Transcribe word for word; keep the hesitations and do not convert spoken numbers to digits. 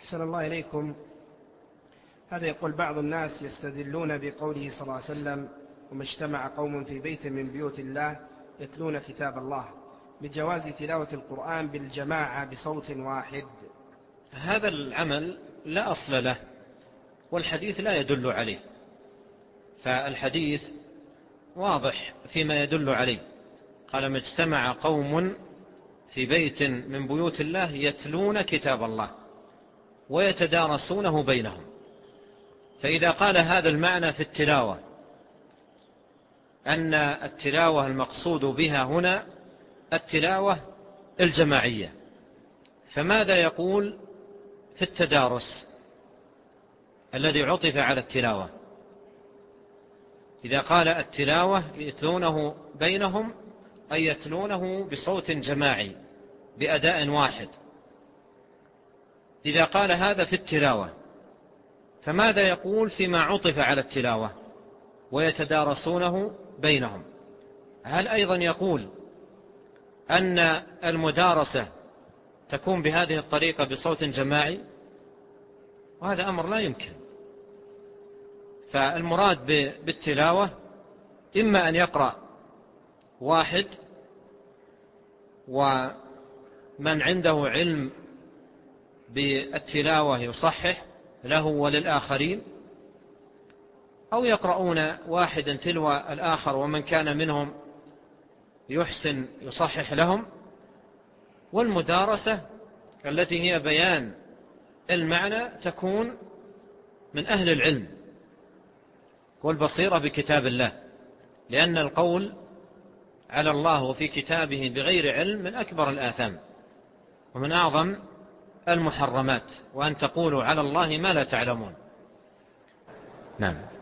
أحسن الله إليكم. هذا يقول بعض الناس يستدلون بقوله صلى الله عليه وسلم: وما اجتمع قوم في بيت من بيوت الله يتلون كتاب الله، بجواز تلاوة القرآن بالجماعة بصوت واحد. هذا العمل لا أصل له، والحديث لا يدل عليه، فالحديث واضح فيما يدل عليه. قال: ما اجتمع قوم في بيت من بيوت الله يتلون كتاب الله ويتدارسونه بينهم. فإذا قال هذا المعنى في التلاوة أن التلاوة المقصود بها هنا التلاوة الجماعية، فماذا يقول في التدارس الذي عطف على التلاوة؟ إذا قال التلاوة يتلونه بينهم أي يتلونه بصوت جماعي بأداء واحد. إذا قال هذا في التلاوة فماذا يقول فيما عطف على التلاوة ويتدارسونه بينهم؟ هل أيضا يقول أن المدارسة تكون بهذه الطريقة بصوت جماعي؟ وهذا أمر لا يمكن. فالمراد بالتلاوة إما أن يقرأ واحد ومن عنده علم بالتلاوة يصحح له وللآخرين، أو يقرؤون واحدا تلو الآخر ومن كان منهم يحسن يصحح لهم. والمدارسة التي هي بيان المعنى تكون من أهل العلم والبصيرة بكتاب الله، لأن القول على الله وفي كتابه بغير علم من أكبر الآثام ومن أعظم المحرمات، وأن تقولوا على الله ما لا تعلمون. نعم.